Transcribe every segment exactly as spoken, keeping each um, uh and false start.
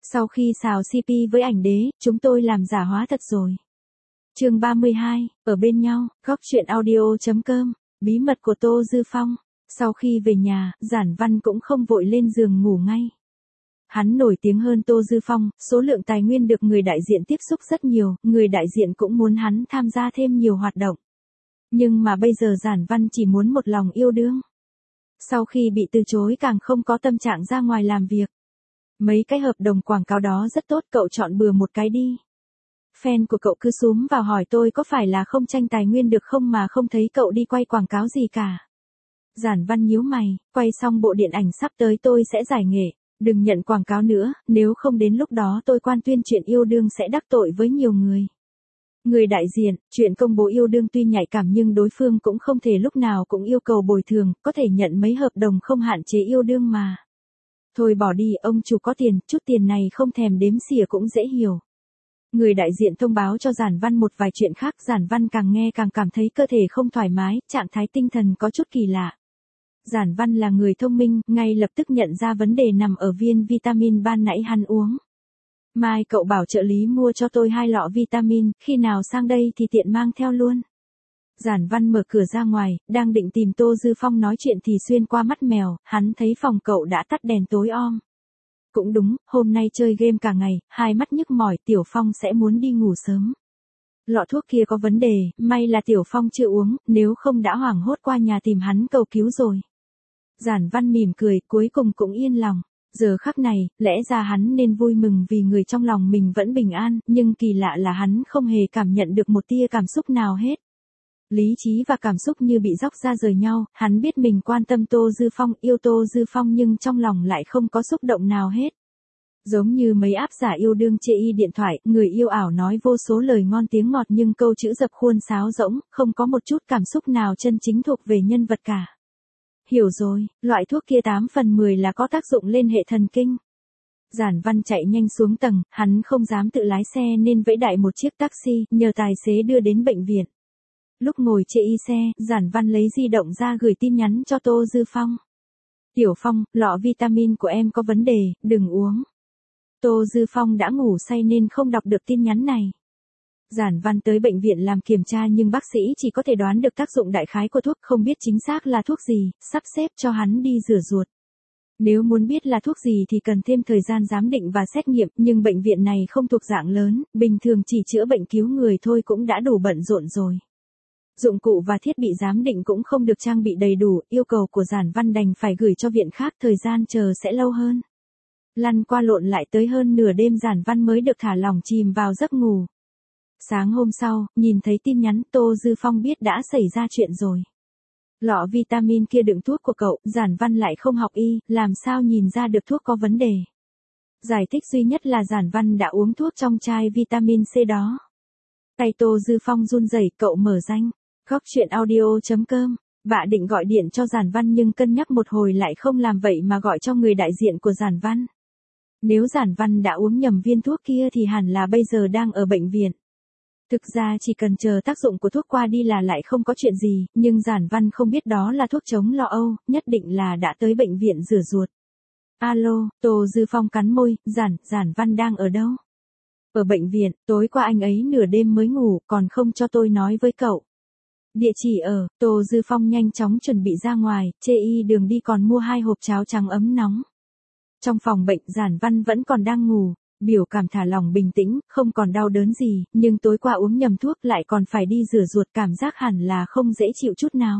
Sau khi xào xê pê với ảnh đế, chúng tôi làm giả hóa thật rồi. Chương ba mươi hai, ở bên nhau, góc truyện audio chấm com, bí mật của Tô Dư Phong. Sau khi về nhà, Giản Văn cũng không vội lên giường ngủ ngay. Hắn nổi tiếng hơn Tô Dư Phong, số lượng tài nguyên được người đại diện tiếp xúc rất nhiều, người đại diện cũng muốn hắn tham gia thêm nhiều hoạt động. Nhưng mà bây giờ Giản Văn chỉ muốn một lòng yêu đương. Sau khi bị từ chối càng không có tâm trạng ra ngoài làm việc. Mấy cái hợp đồng quảng cáo đó rất tốt, cậu chọn bừa một cái đi. Fan của cậu cứ xúm vào hỏi tôi có phải là không tranh tài nguyên được không mà không thấy cậu đi quay quảng cáo gì cả. Giản Văn nhíu mày, quay xong bộ điện ảnh sắp tới tôi sẽ giải nghệ, đừng nhận quảng cáo nữa, nếu không đến lúc đó tôi quan tuyên chuyện yêu đương sẽ đắc tội với nhiều người. Người đại diện, chuyện công bố yêu đương tuy nhạy cảm nhưng đối phương cũng không thể lúc nào cũng yêu cầu bồi thường, có thể nhận mấy hợp đồng không hạn chế yêu đương mà. Thôi bỏ đi, ông chủ có tiền, chút tiền này không thèm đếm xỉa cũng dễ hiểu. Người đại diện thông báo cho Giản Văn một vài chuyện khác, Giản Văn càng nghe càng cảm thấy cơ thể không thoải mái, trạng thái tinh thần có chút kỳ lạ. Giản Văn là người thông minh, ngay lập tức nhận ra vấn đề nằm ở viên vitamin ban nãy hắn uống. Mai cậu bảo trợ lý mua cho tôi hai lọ vitamin, khi nào sang đây thì tiện mang theo luôn. Giản Văn mở cửa ra ngoài, đang định tìm Tô Dư Phong nói chuyện thì xuyên qua mắt mèo, hắn thấy phòng cậu đã tắt đèn tối om. Cũng đúng, hôm nay chơi game cả ngày, hai mắt nhức mỏi, Tiểu Phong sẽ muốn đi ngủ sớm. Lọ thuốc kia có vấn đề, may là Tiểu Phong chưa uống, nếu không đã hoảng hốt qua nhà tìm hắn cầu cứu rồi. Giản Văn mỉm cười, cuối cùng cũng yên lòng. Giờ khắc này, lẽ ra hắn nên vui mừng vì người trong lòng mình vẫn bình an, nhưng kỳ lạ là hắn không hề cảm nhận được một tia cảm xúc nào hết. Lý trí và cảm xúc như bị róc ra rời nhau, hắn biết mình quan tâm Tô Dư Phong, yêu Tô Dư Phong nhưng trong lòng lại không có xúc động nào hết. Giống như mấy áp giả yêu đương chê y điện thoại, người yêu ảo nói vô số lời ngon tiếng ngọt nhưng câu chữ dập khuôn sáo rỗng, không có một chút cảm xúc nào chân chính thuộc về nhân vật cả. Hiểu rồi, loại thuốc kia tám phần mười là có tác dụng lên hệ thần kinh. Giản Văn chạy nhanh xuống tầng, hắn không dám tự lái xe nên vẫy đại một chiếc taxi, nhờ tài xế đưa đến bệnh viện. Lúc ngồi chê y xe, Giản Văn lấy di động ra gửi tin nhắn cho Tô Dư Phong. Tiểu Phong, lọ vitamin của em có vấn đề, đừng uống. Tô Dư Phong đã ngủ say nên không đọc được tin nhắn này. Giản Văn tới bệnh viện làm kiểm tra nhưng bác sĩ chỉ có thể đoán được tác dụng đại khái của thuốc, không biết chính xác là thuốc gì, sắp xếp cho hắn đi rửa ruột. Nếu muốn biết là thuốc gì thì cần thêm thời gian giám định và xét nghiệm, nhưng bệnh viện này không thuộc dạng lớn, bình thường chỉ chữa bệnh cứu người thôi cũng đã đủ bận rộn rồi. Dụng cụ và thiết bị giám định cũng không được trang bị đầy đủ, yêu cầu của Giản Văn đành phải gửi cho viện khác, thời gian chờ sẽ lâu hơn. Lăn qua lộn lại tới hơn nửa đêm Giản Văn mới được thả lỏng chìm vào giấc ngủ. Sáng hôm sau, nhìn thấy tin nhắn, Tô Dư Phong biết đã xảy ra chuyện rồi. Lọ vitamin kia đựng thuốc của cậu, Giản Văn lại không học y, làm sao nhìn ra được thuốc có vấn đề. Giải thích duy nhất là Giản Văn đã uống thuốc trong chai vitamin C đó. Tay Tô Dư Phong run rẩy, cậu mở danh, góc truyện audio chấm com. Bạ định gọi điện cho Giản Văn nhưng cân nhắc một hồi lại không làm vậy mà gọi cho người đại diện của Giản Văn. Nếu Giản Văn đã uống nhầm viên thuốc kia thì hẳn là bây giờ đang ở bệnh viện. Thực ra chỉ cần chờ tác dụng của thuốc qua đi là lại không có chuyện gì, nhưng Giản Văn không biết đó là thuốc chống lo âu, nhất định là đã tới bệnh viện rửa ruột. Alo, Tô Dư Phong cắn môi, Giản, Giản Văn đang ở đâu? Ở bệnh viện, tối qua anh ấy nửa đêm mới ngủ, còn không cho tôi nói với cậu. Địa chỉ ở, Tô Dư Phong nhanh chóng chuẩn bị ra ngoài, chê y đường đi còn mua hai hộp cháo trắng ấm nóng. Trong phòng bệnh Giản Văn vẫn còn đang ngủ, biểu cảm thả lỏng bình tĩnh, không còn đau đớn gì, nhưng tối qua uống nhầm thuốc lại còn phải đi rửa ruột, cảm giác hẳn là không dễ chịu chút nào.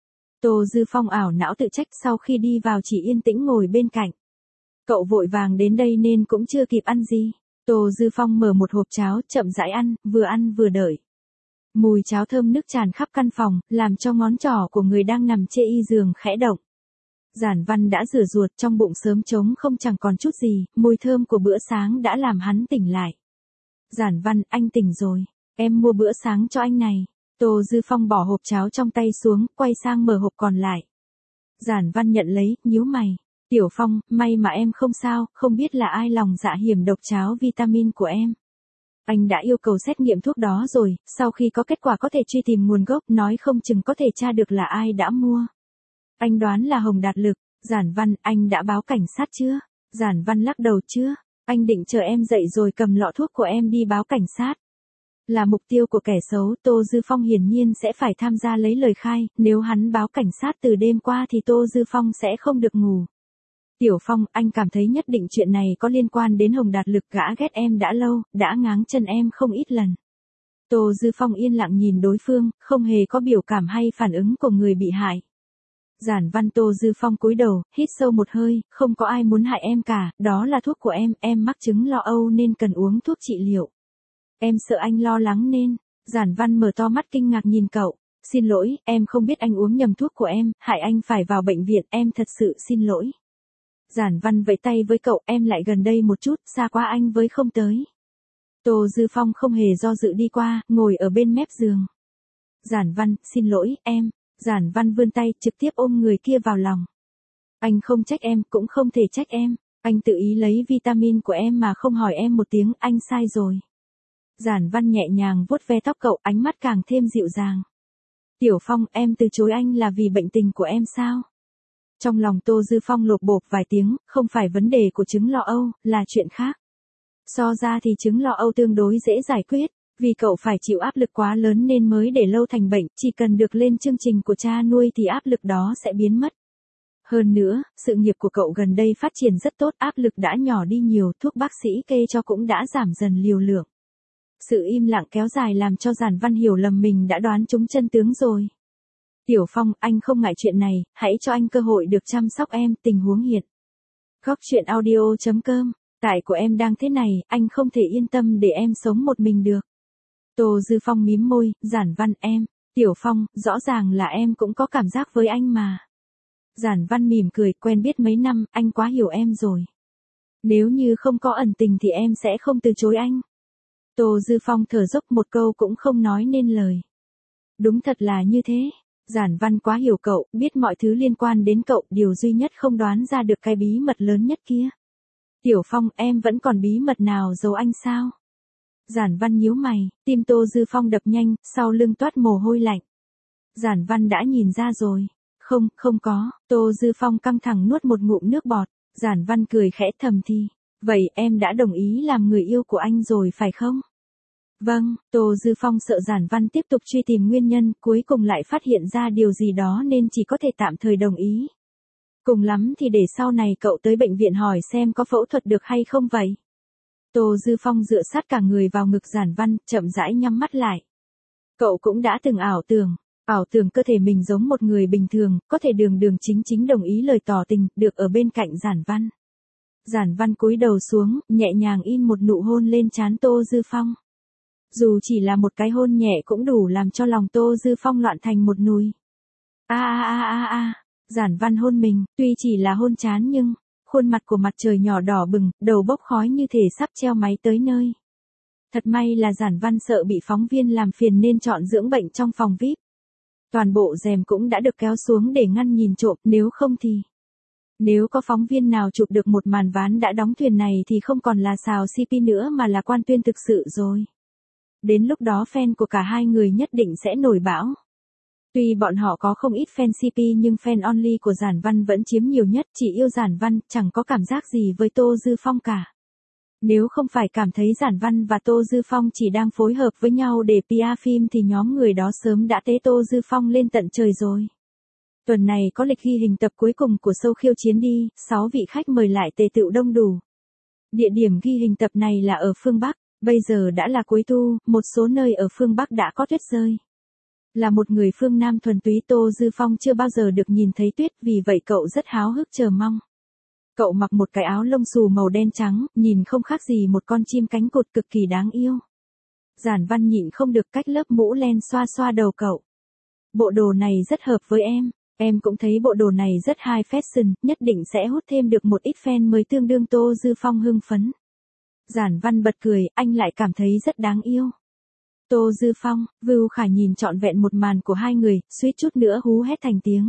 Tô Dư Phong ảo não tự trách, sau khi đi vào chỉ yên tĩnh ngồi bên cạnh. Cậu vội vàng đến đây nên cũng chưa kịp ăn gì. Tô Dư Phong mở một hộp cháo, chậm rãi ăn, vừa ăn vừa đợi. Mùi cháo thơm nức tràn khắp căn phòng, làm cho ngón trỏ của người đang nằm chê y giường khẽ động. Giản Văn đã rửa ruột, trong bụng sớm trống không chẳng còn chút gì, mùi thơm của bữa sáng đã làm hắn tỉnh lại. Giản Văn, anh tỉnh rồi, em mua bữa sáng cho anh này. Tô Dư Phong bỏ hộp cháo trong tay xuống, quay sang mở hộp còn lại. Giản Văn nhận lấy, nhíu mày. Tiểu Phong, may mà em không sao, không biết là ai lòng dạ hiểm độc cháo vitamin của em. Anh đã yêu cầu xét nghiệm thuốc đó rồi, sau khi có kết quả có thể truy tìm nguồn gốc, nói không chừng có thể tra được là ai đã mua. Anh đoán là Hồng Đạt Lực. Giản Văn, anh đã báo cảnh sát chưa? Giản Văn lắc đầu chưa. Anh định chờ em dậy rồi cầm lọ thuốc của em đi báo cảnh sát. Là mục tiêu của kẻ xấu, Tô Dư Phong hiển nhiên sẽ phải tham gia lấy lời khai, nếu hắn báo cảnh sát từ đêm qua thì Tô Dư Phong sẽ không được ngủ. Tiểu Phong, anh cảm thấy nhất định chuyện này có liên quan đến Hồng Đạt Lực, gã ghét em đã lâu, đã ngáng chân em không ít lần. Tô Dư Phong yên lặng nhìn đối phương, không hề có biểu cảm hay phản ứng của người bị hại. Giản Văn. Tô Dư Phong cúi đầu, hít sâu một hơi, không có ai muốn hại em cả, đó là thuốc của em, em mắc chứng lo âu nên cần uống thuốc trị liệu. Em sợ anh lo lắng nên. Giản Văn mở to mắt kinh ngạc nhìn cậu. Xin lỗi, em không biết anh uống nhầm thuốc của em, hại anh phải vào bệnh viện, em thật sự xin lỗi. Giản Văn vẫy tay với cậu, em lại gần đây một chút, xa quá anh với không tới. Tô Dư Phong không hề do dự đi qua, ngồi ở bên mép giường. Giản Văn, xin lỗi, em. Giản Văn vươn tay, trực tiếp ôm người kia vào lòng. Anh không trách em, cũng không thể trách em. Anh tự ý lấy vitamin của em mà không hỏi em một tiếng, anh sai rồi. Giản Văn nhẹ nhàng vuốt ve tóc cậu, ánh mắt càng thêm dịu dàng. Tiểu Phong, em từ chối anh là vì bệnh tình của em sao? Trong lòng Tô Dư Phong lột bột vài tiếng, không phải vấn đề của chứng lo âu, là chuyện khác. So ra thì chứng lo âu tương đối dễ giải quyết, vì cậu phải chịu áp lực quá lớn nên mới để lâu thành bệnh, chỉ cần được lên chương trình của cha nuôi thì áp lực đó sẽ biến mất. Hơn nữa, sự nghiệp của cậu gần đây phát triển rất tốt, áp lực đã nhỏ đi nhiều, thuốc bác sĩ kê cho cũng đã giảm dần liều lượng. Sự im lặng kéo dài làm cho Giản Văn hiểu lầm mình đã đoán trúng chân tướng rồi. Tiểu Phong, anh không ngại chuyện này, hãy cho anh cơ hội được chăm sóc em, tình huống hiện. Góc truyện audio chấm com, tại của em đang thế này, anh không thể yên tâm để em sống một mình được. Tô Dư Phong mím môi, Giản Văn em, Tiểu Phong, rõ ràng là em cũng có cảm giác với anh mà. Giản Văn mỉm cười, quen biết mấy năm, anh quá hiểu em rồi. Nếu như không có ẩn tình thì em sẽ không từ chối anh. Tô Dư Phong thở dốc một câu cũng không nói nên lời. Đúng thật là như thế. Giản Văn quá hiểu cậu, biết mọi thứ liên quan đến cậu, điều duy nhất không đoán ra được cái bí mật lớn nhất kia. Tiểu Phong, em vẫn còn bí mật nào giấu anh sao? Giản Văn nhíu mày, tim Tô Dư Phong đập nhanh, sau lưng toát mồ hôi lạnh. Giản Văn đã nhìn ra rồi. Không, không có. Tô Dư Phong căng thẳng nuốt một ngụm nước bọt. Giản Văn cười khẽ thầm thì. Vậy em đã đồng ý làm người yêu của anh rồi phải không? Vâng. Tô Dư Phong sợ Giản Văn tiếp tục truy tìm nguyên nhân, cuối cùng lại phát hiện ra điều gì đó nên chỉ có thể tạm thời đồng ý. Cùng lắm thì để sau này cậu tới bệnh viện hỏi xem có phẫu thuật được hay không vậy. Tô Dư Phong dựa sát cả người vào ngực Giản Văn, chậm rãi nhắm mắt lại. Cậu cũng đã từng ảo tưởng, ảo tưởng cơ thể mình giống một người bình thường, có thể đường đường chính chính đồng ý lời tỏ tình, được ở bên cạnh Giản Văn. Giản Văn cúi đầu xuống, nhẹ nhàng in một nụ hôn lên trán Tô Dư Phong. Dù chỉ là một cái hôn nhẹ cũng đủ làm cho lòng Tô Dư Phong loạn thành một nùi. A a a a a, Giản Văn hôn mình, tuy chỉ là hôn trán nhưng khuôn mặt của mặt trời nhỏ đỏ bừng, đầu bốc khói như thể sắp treo máy tới nơi. Thật may là Giản Văn sợ bị phóng viên làm phiền nên chọn dưỡng bệnh trong phòng vi ai pi. Toàn bộ rèm cũng đã được kéo xuống để ngăn nhìn trộm, nếu không thì... Nếu có phóng viên nào chụp được một màn ván đã đóng thuyền này thì không còn là xào xê pê nữa mà là quan tuyên thực sự rồi. Đến lúc đó fan của cả hai người nhất định sẽ nổi bão. Tuy bọn họ có không ít fan xê pê nhưng fan only của Giản Văn vẫn chiếm nhiều nhất, chỉ yêu Giản Văn, chẳng có cảm giác gì với Tô Dư Phong cả. Nếu không phải cảm thấy Giản Văn và Tô Dư Phong chỉ đang phối hợp với nhau để pê e phim thì nhóm người đó sớm đã tế Tô Dư Phong lên tận trời rồi. Tuần này có lịch ghi hình tập cuối cùng của show khiêu chiến đi, sáu vị khách mời lại tề tựu đông đủ. Địa điểm ghi hình tập này là ở phương Bắc, bây giờ đã là cuối thu, một số nơi ở phương Bắc đã có tuyết rơi. Là một người phương Nam thuần túy, Tô Dư Phong chưa bao giờ được nhìn thấy tuyết, vì vậy cậu rất háo hức chờ mong. Cậu mặc một cái áo lông xù màu đen trắng, nhìn không khác gì một con chim cánh cụt cực kỳ đáng yêu. Giản Văn nhịn không được cách lớp mũ len xoa xoa đầu cậu. Bộ đồ này rất hợp với em, em cũng thấy bộ đồ này rất high fashion, nhất định sẽ hút thêm được một ít fan mới, tương đương. Tô Dư Phong hưng phấn. Giản Văn bật cười, anh lại cảm thấy rất đáng yêu. Tô Dư Phong, Vưu Khải nhìn trọn vẹn một màn của hai người, suýt chút nữa hú hét thành tiếng.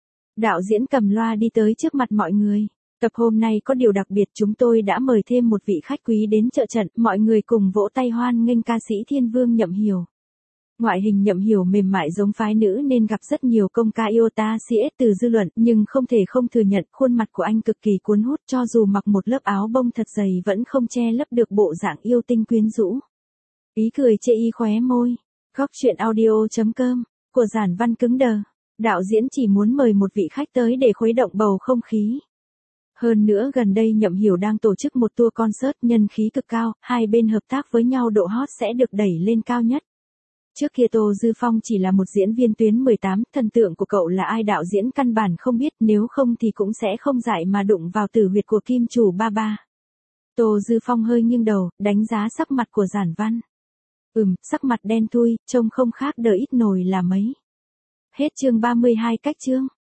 Đạo diễn cầm loa đi tới trước mặt mọi người. Tập hôm nay có điều đặc biệt, chúng tôi đã mời thêm một vị khách quý đến trợ trận, mọi người cùng vỗ tay hoan nghênh ca sĩ Thiên Vương Nhậm Hiểu. Ngoại hình Nhậm Hiểu mềm mại giống phái nữ nên gặp rất nhiều công ca iota xê ét từ dư luận, nhưng không thể không thừa nhận khuôn mặt của anh cực kỳ cuốn hút, cho dù mặc một lớp áo bông thật dày vẫn không che lấp được bộ dạng yêu tinh quyến rũ. Ý cười chê y khóe môi. Góc truyện audio chấm com của Giản Văn cứng đờ. Đạo diễn chỉ muốn mời một vị khách tới để khuấy động bầu không khí. Hơn nữa gần đây Nhậm Hiểu đang tổ chức một tour concert nhân khí cực cao, hai bên hợp tác với nhau độ hot sẽ được đẩy lên cao nhất. Trước kia Tô Dư Phong chỉ là một diễn viên tuyến mười tám, thần tượng của cậu là ai đạo diễn căn bản không biết, nếu không thì cũng sẽ không dại mà đụng vào tử huyệt của kim chủ ba ba. Tô Dư Phong hơi nghiêng đầu, đánh giá sắc mặt của Giản Văn. Ừm, sắc mặt đen thui, trông không khác đợi ít nồi là mấy. Hết chương ba mươi hai cách chương.